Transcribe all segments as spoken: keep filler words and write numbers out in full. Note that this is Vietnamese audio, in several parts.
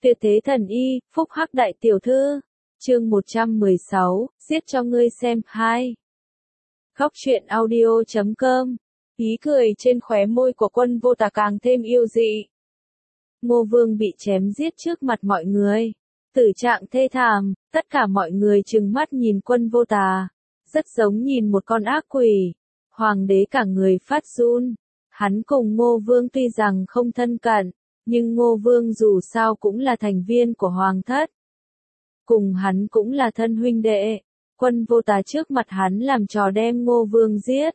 Tuyệt thế thần y, phúc hắc đại tiểu thư. Chương một trăm mười sáu, giết cho ngươi xem. Hai. Góc truyện audio chấm com. Ý cười trên khóe môi của Quân Vô Tà càng thêm yêu dị. Ngô Vương bị chém giết trước mặt mọi người. Tử trạng thê thảm, tất cả mọi người trừng mắt nhìn Quân Vô Tà. Rất giống nhìn một con ác quỷ. Hoàng đế cả người phát run. Hắn cùng Ngô Vương tuy rằng không thân cận, nhưng Ngô Vương dù sao cũng là thành viên của Hoàng thất. Cùng hắn cũng là thân huynh đệ. Quân Vô Tà trước mặt hắn làm trò đem Ngô Vương giết.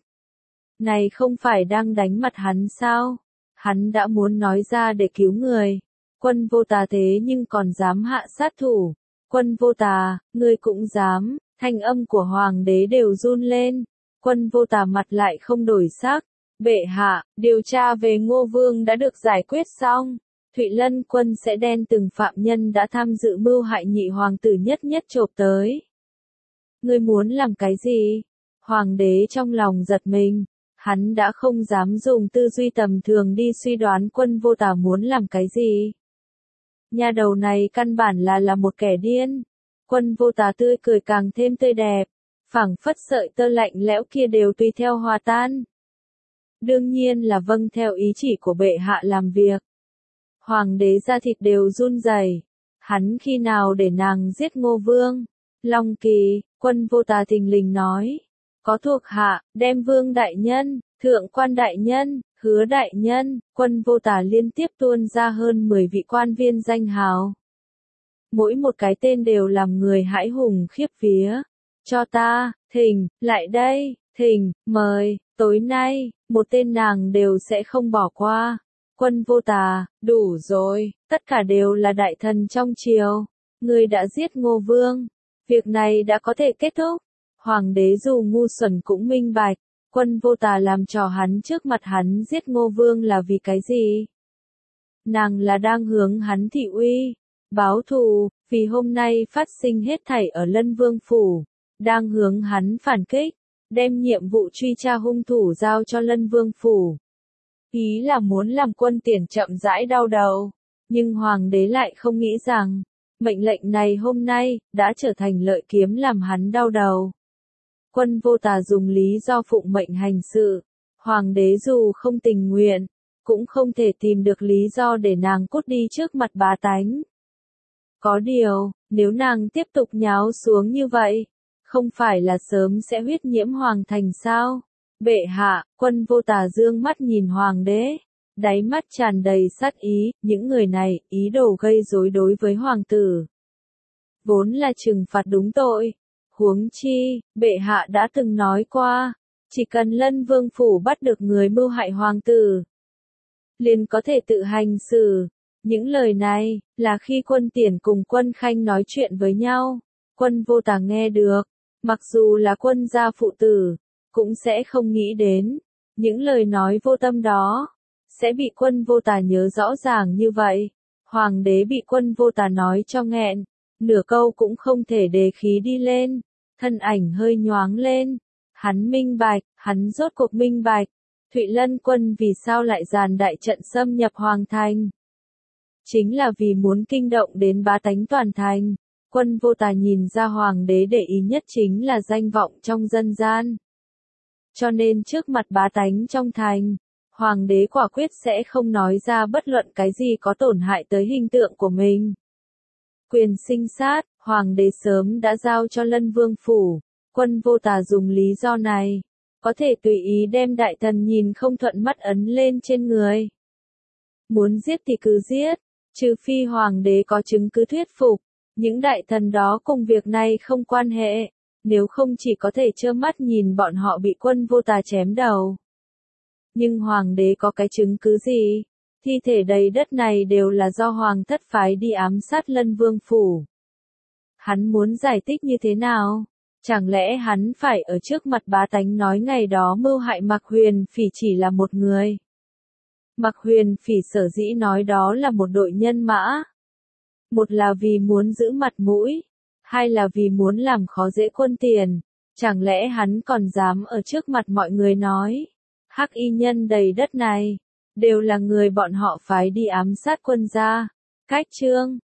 Này không phải đang đánh mặt hắn sao? Hắn đã muốn nói ra để cứu người. Quân Vô Tà thế nhưng còn dám hạ sát thủ. Quân Vô Tà, ngươi cũng dám. Thanh âm của Hoàng đế đều run lên. Quân Vô Tà mặt lại không đổi sắc. Bệ hạ, điều tra về Ngô Vương đã được giải quyết xong. Thụy Lân quân sẽ đem từng phạm nhân đã tham dự mưu hại nhị hoàng tử nhất nhất chộp tới. Ngươi muốn làm cái gì? Hoàng đế trong lòng giật mình. Hắn đã không dám dùng tư duy tầm thường đi suy đoán Quân Vô Tà muốn làm cái gì. Nhà đầu này căn bản là là một kẻ điên. Quân Vô Tà tươi cười càng thêm tươi đẹp. Phảng phất sợi tơ lạnh lẽo kia đều tùy theo hòa tan. Đương nhiên là vâng theo ý chỉ của bệ hạ làm việc. Hoàng đế da thịt đều run rẩy. Hắn khi nào để nàng giết Ngô Vương? Long Kỳ, Quân Vô Tà thình lình nói. Có thuộc hạ, đem Vương đại nhân, Thượng quan đại nhân, Hứa đại nhân. Quân Vô Tà liên tiếp tuôn ra hơn mười vị quan viên danh hào. Mỗi một cái tên đều làm người hãi hùng khiếp vía. Cho ta, thỉnh, lại đây, thỉnh, mời, tối nay, một tên nàng đều sẽ không bỏ qua. Quân Vô Tà, đủ rồi, tất cả đều là đại thần trong triều. Ngươi đã giết Ngô Vương. Việc này đã có thể kết thúc. Hoàng đế dù ngu xuẩn cũng minh bạch. Quân Vô Tà làm trò hắn trước mặt hắn giết Ngô Vương là vì cái gì? Nàng là đang hướng hắn thị uy, báo thù, vì hôm nay phát sinh hết thảy ở Lân Vương Phủ. Đang hướng hắn phản kích, đem nhiệm vụ truy tra hung thủ giao cho Lân Vương Phủ. Ý là muốn làm Quân Tiền chậm rãi đau đầu. Nhưng Hoàng đế lại không nghĩ rằng, mệnh lệnh này hôm nay, đã trở thành lợi kiếm làm hắn đau đầu. Quân Vô Tà dùng lý do phụng mệnh hành sự. Hoàng đế dù không tình nguyện, cũng không thể tìm được lý do để nàng cút đi trước mặt bá tánh. Có điều, nếu nàng tiếp tục nháo xuống như vậy, không phải là sớm sẽ huyết nhiễm hoàng thành sao? Bệ hạ, Quân Vô Tà dương mắt nhìn Hoàng đế, đáy mắt tràn đầy sát ý, những người này, ý đồ gây rối đối với hoàng tử. Vốn là trừng phạt đúng tội. Huống chi, bệ hạ đã từng nói qua, chỉ cần Lân Vương Phủ bắt được người mưu hại hoàng tử, liền có thể tự hành xử. Những lời này, là khi Quân Tiền cùng Quân Khanh nói chuyện với nhau. Quân Vô Tà nghe được, mặc dù là quân gia phụ tử, cũng sẽ không nghĩ đến. Những lời nói vô tâm đó, sẽ bị Quân Vô Tà nhớ rõ ràng như vậy. Hoàng đế bị Quân Vô Tà nói cho nghẹn, nửa câu cũng không thể đề khí đi lên. Thân ảnh hơi nhoáng lên. Hắn minh bạch, hắn rốt cuộc minh bạch. Thụy Lân quân vì sao lại dàn đại trận xâm nhập Hoàng thành? Chính là vì muốn kinh động đến bá tánh toàn thành. Quân Vô Tà nhìn ra Hoàng đế để ý nhất chính là danh vọng trong dân gian. Cho nên trước mặt bá tánh trong thành, Hoàng đế quả quyết sẽ không nói ra bất luận cái gì có tổn hại tới hình tượng của mình. Quyền sinh sát, Hoàng đế sớm đã giao cho Lân Vương Phủ. Quân Vô Tà dùng lý do này, có thể tùy ý đem đại thần nhìn không thuận mắt ấn lên trên người. Muốn giết thì cứ giết, trừ phi Hoàng đế có chứng cứ thuyết phục. Những đại thần đó cùng việc này không quan hệ, nếu không chỉ có thể trơ mắt nhìn bọn họ bị Quân Vô Tà chém đầu. Nhưng Hoàng đế có cái chứng cứ gì? Thi thể đầy đất này đều là do Hoàng thất phái đi ám sát Lân Vương Phủ. Hắn muốn giải thích như thế nào? Chẳng lẽ hắn phải ở trước mặt bá tánh nói ngày đó mưu hại Mạc Huyền Phỉ chỉ là một người? Mạc Huyền Phỉ sở dĩ nói đó là một đội nhân mã. Một là vì muốn giữ mặt mũi, hai là vì muốn làm khó dễ Quân Tiền. Chẳng lẽ hắn còn dám ở trước mặt mọi người nói, hắc y nhân đầy đất này, đều là người bọn họ phái đi ám sát quân gia. Cách chương